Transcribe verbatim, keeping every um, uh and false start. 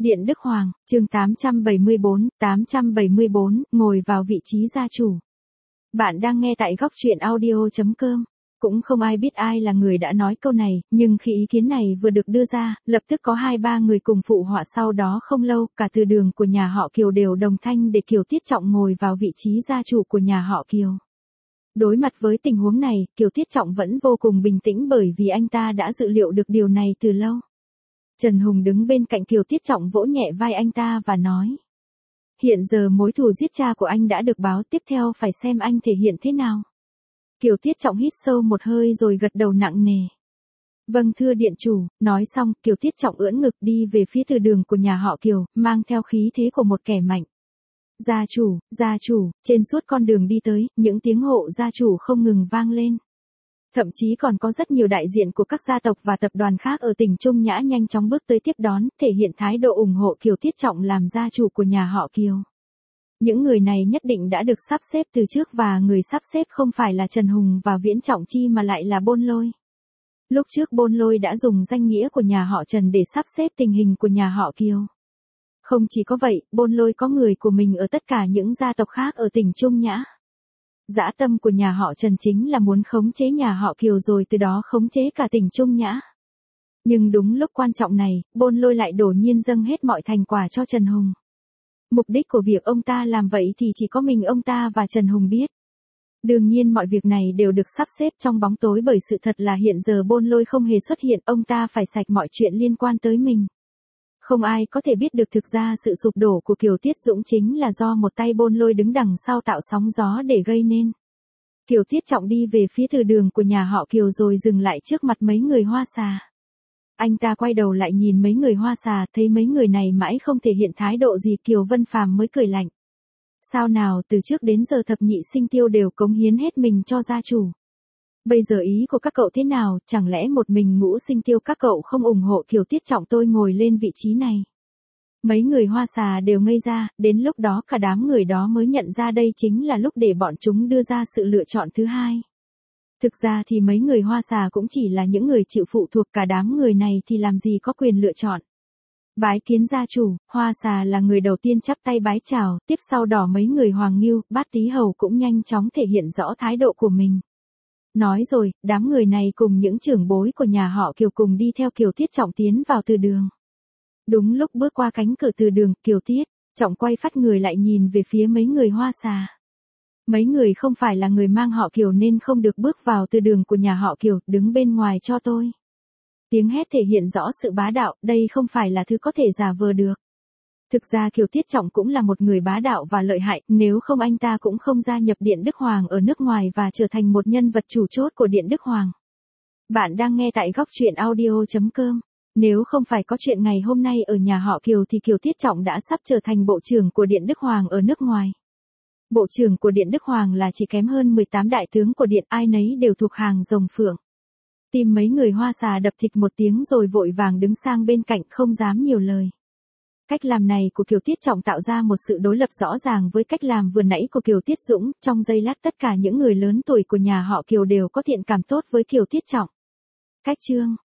Điện Đức Hoàng, chương tám trăm bảy mươi bốn, tám trăm bảy mươi bốn, ngồi vào vị trí gia chủ. Bạn đang nghe tại góc truyện audio chấm com. Cũng không ai biết ai là người đã nói câu này, nhưng khi ý kiến này vừa được đưa ra, lập tức có hai ba người cùng phụ họa. Sau đó không lâu, cả từ đường của nhà họ Kiều đều đồng thanh để Kiều Tiết Trọng ngồi vào vị trí gia chủ của nhà họ Kiều. Đối mặt với tình huống này, Kiều Tiết Trọng vẫn vô cùng bình tĩnh bởi vì anh ta đã dự liệu được điều này từ lâu. Trần Hùng đứng bên cạnh Kiều Tiết Trọng vỗ nhẹ vai anh ta và nói. Hiện giờ mối thù giết cha của anh đã được báo, tiếp theo phải xem anh thể hiện thế nào. Kiều Tiết Trọng hít sâu một hơi rồi gật đầu nặng nề. Vâng thưa điện chủ, nói xong, Kiều Tiết Trọng ưỡn ngực đi về phía từ đường của nhà họ Kiều, mang theo khí thế của một kẻ mạnh. Gia chủ, gia chủ, trên suốt con đường đi tới, những tiếng hộ gia chủ không ngừng vang lên. Thậm chí còn có rất nhiều đại diện của các gia tộc và tập đoàn khác ở tỉnh Trung Nhã nhanh chóng bước tới tiếp đón, thể hiện thái độ ủng hộ Kiều Tiết Trọng làm gia chủ của nhà họ Kiều. Những người này nhất định đã được sắp xếp từ trước và người sắp xếp không phải là Trần Hùng và Viễn Trọng Chi mà lại là Bôn Lôi. Lúc trước Bôn Lôi đã dùng danh nghĩa của nhà họ Trần để sắp xếp tình hình của nhà họ Kiều. Không chỉ có vậy, Bôn Lôi có người của mình ở tất cả những gia tộc khác ở tỉnh Trung Nhã. Dã tâm của nhà họ Trần chính là muốn khống chế nhà họ Kiều rồi từ đó khống chế cả tỉnh Trung Nhã. Nhưng đúng lúc quan trọng này, Bôn Lôi lại đổ nhiên dâng hết mọi thành quả cho Trần Hùng. Mục đích của việc ông ta làm vậy thì chỉ có mình ông ta và Trần Hùng biết. Đương nhiên mọi việc này đều được sắp xếp trong bóng tối bởi sự thật là hiện giờ Bôn Lôi không hề xuất hiện, ông ta phải sạch mọi chuyện liên quan tới mình. Không ai có thể biết được thực ra sự sụp đổ của Kiều Tiết Dũng chính là do một tay Bôn Lôi đứng đằng sau tạo sóng gió để gây nên. Kiều Tiết Trọng đi về phía từ đường của nhà họ Kiều rồi dừng lại trước mặt mấy người Hoa Xà. Anh ta quay đầu lại nhìn mấy người Hoa Xà, thấy mấy người này mãi không thể hiện thái độ gì, Kiều Vân Phàm mới cười lạnh. Sao nào, từ trước đến giờ thập nhị sinh tiêu đều cống hiến hết mình cho gia chủ. Bây giờ ý của các cậu thế nào, chẳng lẽ một mình ngũ sinh tiêu các cậu không ủng hộ Kiều Tiết Trọng tôi ngồi lên vị trí này? Mấy người Hoa Xà đều ngây ra, đến lúc đó cả đám người đó mới nhận ra đây chính là lúc để bọn chúng đưa ra sự lựa chọn thứ hai. Thực ra thì mấy người Hoa Xà cũng chỉ là những người chịu phụ thuộc, cả đám người này thì làm gì có quyền lựa chọn. Bái kiến gia chủ, Hoa Xà là người đầu tiên chắp tay bái chào, tiếp sau đó mấy người Hoàng Ngưu, Bát Tý Hầu cũng nhanh chóng thể hiện rõ thái độ của mình. Nói rồi, đám người này cùng những trưởng bối của nhà họ Kiều cùng đi theo Kiều Tiết Trọng tiến vào từ đường. Đúng lúc bước qua cánh cửa từ đường, Kiều Tiết Trọng quay phát người lại nhìn về phía mấy người Hoa Xà. Mấy người không phải là người mang họ Kiều nên không được bước vào từ đường của nhà họ Kiều, đứng bên ngoài cho tôi. Tiếng hét thể hiện rõ sự bá đạo, đây không phải là thứ có thể giả vờ được. Thực ra Kiều Tiết Trọng cũng là một người bá đạo và lợi hại, nếu không anh ta cũng không gia nhập Điện Đức Hoàng ở nước ngoài và trở thành một nhân vật chủ chốt của Điện Đức Hoàng. Bạn đang nghe tại góc truyện audio chấm com. Nếu không phải có chuyện ngày hôm nay ở nhà họ Kiều thì Kiều Tiết Trọng đã sắp trở thành bộ trưởng của Điện Đức Hoàng ở nước ngoài. Bộ trưởng của Điện Đức Hoàng là chỉ kém hơn mười tám đại tướng của Điện, ai nấy đều thuộc hàng rồng phượng. Tìm mấy người Hoa Xà đập thịt một tiếng rồi vội vàng đứng sang bên cạnh không dám nhiều lời. Cách làm này của Kiều Tiết Trọng tạo ra một sự đối lập rõ ràng với cách làm vừa nãy của Kiều Tiết Dũng, trong giây lát tất cả những người lớn tuổi của nhà họ Kiều đều có thiện cảm tốt với Kiều Tiết Trọng. Cách chương